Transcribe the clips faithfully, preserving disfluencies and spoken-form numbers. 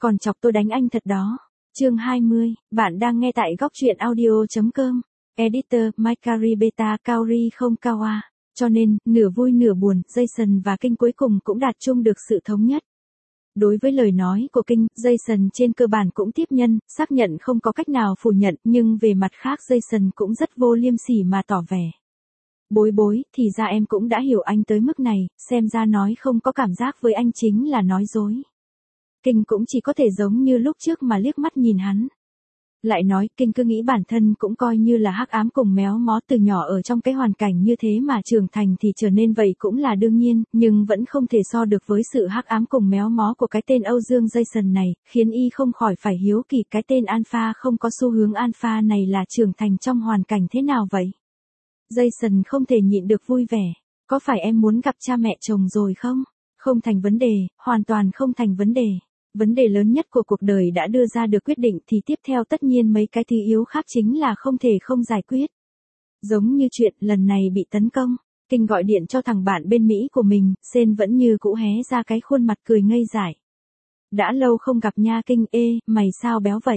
Còn chọc tôi đánh anh thật đó. Chương hai mươi, bạn đang nghe tại góc truyện audio.com. Editor, Mikari Beta Kaori không Kawa. Cho nên, nửa vui nửa buồn, Jason và Kinh cuối cùng cũng đạt chung được sự thống nhất. Đối với lời nói của Kinh, Jason trên cơ bản cũng tiếp nhân, xác nhận không có cách nào phủ nhận, nhưng về mặt khác Jason cũng rất vô liêm sỉ mà tỏ vẻ. Bối bối, thì ra em cũng đã hiểu anh tới mức này, xem ra nói không có cảm giác với anh chính là nói dối. Kinh cũng chỉ có thể giống như lúc trước mà liếc mắt nhìn hắn. Lại nói, Kinh cứ nghĩ bản thân cũng coi như là hắc ám cùng méo mó từ nhỏ ở trong cái hoàn cảnh như thế mà trưởng thành thì trở nên vậy cũng là đương nhiên, nhưng vẫn không thể so được với sự hắc ám cùng méo mó của cái tên Âu Dương Jason này, khiến y không khỏi phải hiếu kỳ cái tên Alpha không có xu hướng Alpha này là trưởng thành trong hoàn cảnh thế nào vậy. Jason không thể nhịn được vui vẻ, có phải em muốn gặp cha mẹ chồng rồi không? Không thành vấn đề, hoàn toàn không thành vấn đề. Vấn đề lớn nhất của cuộc đời đã đưa ra được quyết định thì tiếp theo tất nhiên mấy cái thứ yếu khác chính là không thể không giải quyết. Giống như chuyện lần này bị tấn công, Kinh gọi điện cho thằng bạn bên Mỹ của mình, Sen vẫn như cũ hé ra cái khuôn mặt cười ngây dại. Đã lâu không gặp nha Kinh, ê, mày sao béo vậy?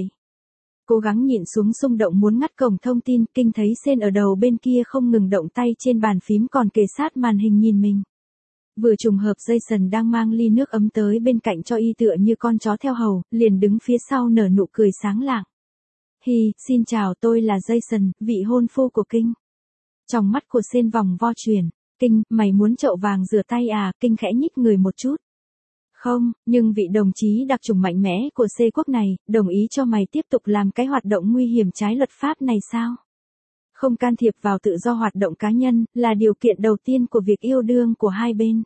Cố gắng nhịn xuống xung động muốn ngắt cổng thông tin, Kinh thấy Sen ở đầu bên kia không ngừng động tay trên bàn phím còn kề sát màn hình nhìn mình. Vừa trùng hợp Jason đang mang ly nước ấm tới bên cạnh cho y tựa như con chó theo hầu, liền đứng phía sau nở nụ cười sáng lạng. Hi, xin chào tôi là Jason, vị hôn phu của Kinh. Trong mắt của Sen vòng vo chuyển, Kinh, mày muốn chậu vàng rửa tay à, Kinh khẽ nhích người một chút. Không, nhưng vị đồng chí đặc chủng mạnh mẽ của C quốc này, đồng ý cho mày tiếp tục làm cái hoạt động nguy hiểm trái luật pháp này sao? Không can thiệp vào tự do hoạt động cá nhân, là điều kiện đầu tiên của việc yêu đương của hai bên.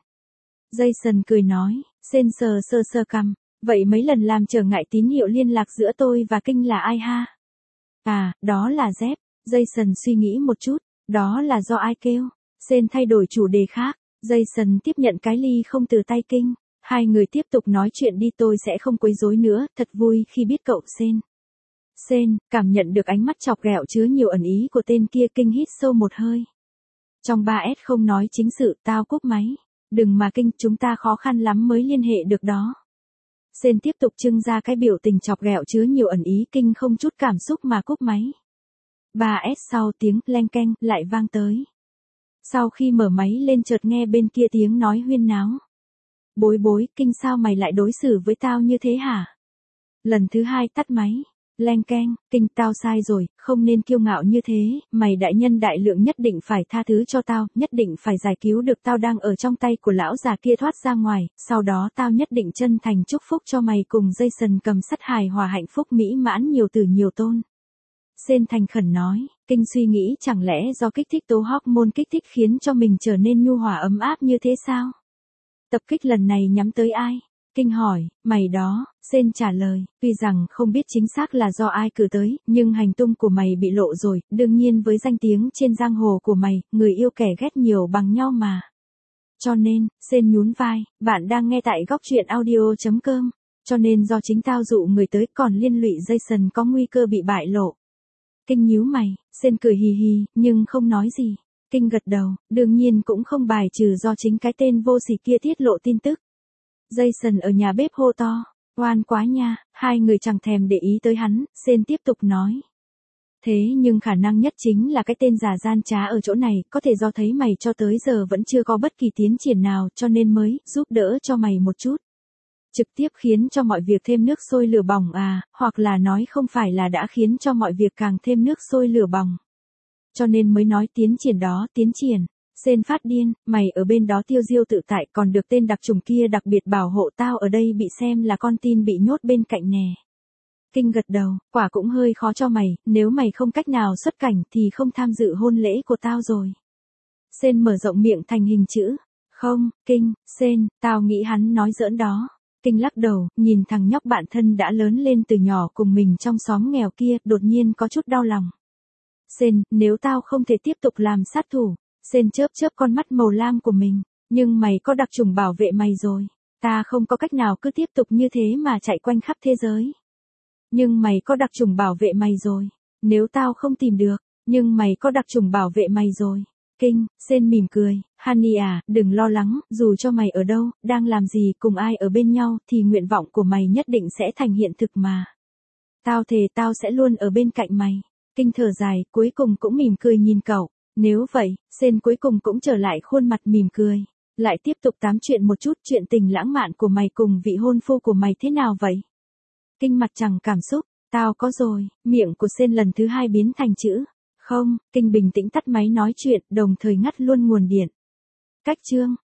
Jason cười nói, Sen sờ sơ sơ cằm, vậy mấy lần làm trở ngại tín hiệu liên lạc giữa tôi và Kinh là ai ha? À, đó là Dép. Jason suy nghĩ một chút, đó là do ai kêu? Sen thay đổi chủ đề khác, Jason tiếp nhận cái ly không từ tay Kinh. Hai người tiếp tục nói chuyện đi, tôi sẽ không quấy rối nữa, thật vui khi biết cậu Sen. Sen, cảm nhận được ánh mắt chọc ghẹo chứa nhiều ẩn ý của tên kia, Kinh hít sâu một hơi. Trong ba S không nói chính sự, tao cúp máy. Đừng mà Kinh, chúng ta khó khăn lắm mới liên hệ được đó. Sen tiếp tục trưng ra cái biểu tình chọc ghẹo chứa nhiều ẩn ý, Kinh không chút cảm xúc mà cúp máy. ba S sau tiếng leng keng lại vang tới. Sau khi mở máy lên chợt nghe bên kia tiếng nói huyên náo. Bối bối, Kinh sao mày lại đối xử với tao như thế hả? Lần thứ hai tắt máy. Leng keng, Kinh, tao sai rồi, không nên kiêu ngạo như thế, mày đại nhân đại lượng nhất định phải tha thứ cho tao, nhất định phải giải cứu được tao đang ở trong tay của lão già kia thoát ra ngoài, sau đó tao nhất định chân thành chúc phúc cho mày cùng Jason cầm sắt hài hòa hạnh phúc mỹ mãn nhiều từ nhiều tôn. Sen thành khẩn nói, Kinh suy nghĩ chẳng lẽ do kích thích tố hormone kích thích khiến cho mình trở nên nhu hòa ấm áp như thế sao? Tập kích lần này nhắm tới ai? Kinh hỏi, mày đó, Sen trả lời, tuy rằng không biết chính xác là do ai cử tới, nhưng hành tung của mày bị lộ rồi, đương nhiên với danh tiếng trên giang hồ của mày, người yêu kẻ ghét nhiều bằng nhau mà. Cho nên, Sen nhún vai, bạn đang nghe tại góc truyện audio.com, cho nên do chính tao dụ người tới còn liên lụy Jason có nguy cơ bị bại lộ. Kinh nhíu mày, Sen cười hì hì, nhưng không nói gì. Kinh gật đầu, đương nhiên cũng không bài trừ do chính cái tên vô sỉ kia tiết lộ tin tức. Jason ở nhà bếp hô to, oan quá nha, hai người chẳng thèm để ý tới hắn, Sen tiếp tục nói. Thế nhưng khả năng nhất chính là cái tên giả gian trá ở chỗ này, có thể do thấy mày cho tới giờ vẫn chưa có bất kỳ tiến triển nào cho nên mới giúp đỡ cho mày một chút. Trực tiếp khiến cho mọi việc thêm nước sôi lửa bỏng à, hoặc là nói không phải là đã khiến cho mọi việc càng thêm nước sôi lửa bỏng. Cho nên mới nói tiến triển đó, tiến triển. Sen phát điên, mày ở bên đó tiêu diêu tự tại còn được tên đặc trùng kia đặc biệt bảo hộ, tao ở đây bị xem là con tin bị nhốt bên cạnh nè. Kinh gật đầu, quả cũng hơi khó cho mày, nếu mày không cách nào xuất cảnh thì không tham dự hôn lễ của tao rồi. Sen mở rộng miệng thành hình chữ. Không, Kinh, Sen, tao nghĩ hắn nói giỡn đó. Kinh lắc đầu, nhìn thằng nhóc bạn thân đã lớn lên từ nhỏ cùng mình trong xóm nghèo kia, đột nhiên có chút đau lòng. Sen, nếu tao không thể tiếp tục làm sát thủ. Sen chớp chớp con mắt màu lam của mình, nhưng mày có đặc trùng bảo vệ mày rồi. Ta không có cách nào cứ tiếp tục như thế mà chạy quanh khắp thế giới. Nhưng mày có đặc trùng bảo vệ mày rồi. Nếu tao không tìm được, nhưng mày có đặc trùng bảo vệ mày rồi. Kinh, Sên mỉm cười, Honey à, đừng lo lắng, dù cho mày ở đâu, đang làm gì, cùng ai ở bên nhau, thì nguyện vọng của mày nhất định sẽ thành hiện thực mà. Tao thề tao sẽ luôn ở bên cạnh mày. Kinh thở dài, cuối cùng cũng mỉm cười nhìn cậu. Nếu vậy, Sên cuối cùng cũng trở lại khuôn mặt mỉm cười. Lại tiếp tục tám chuyện một chút, chuyện tình lãng mạn của mày cùng vị hôn phu của mày thế nào vậy? Kinh mặt chẳng cảm xúc, tao có rồi, miệng của Sên lần thứ hai biến thành chữ. Không, Kinh bình tĩnh tắt máy nói chuyện, đồng thời ngắt luôn nguồn điện. Cách chương.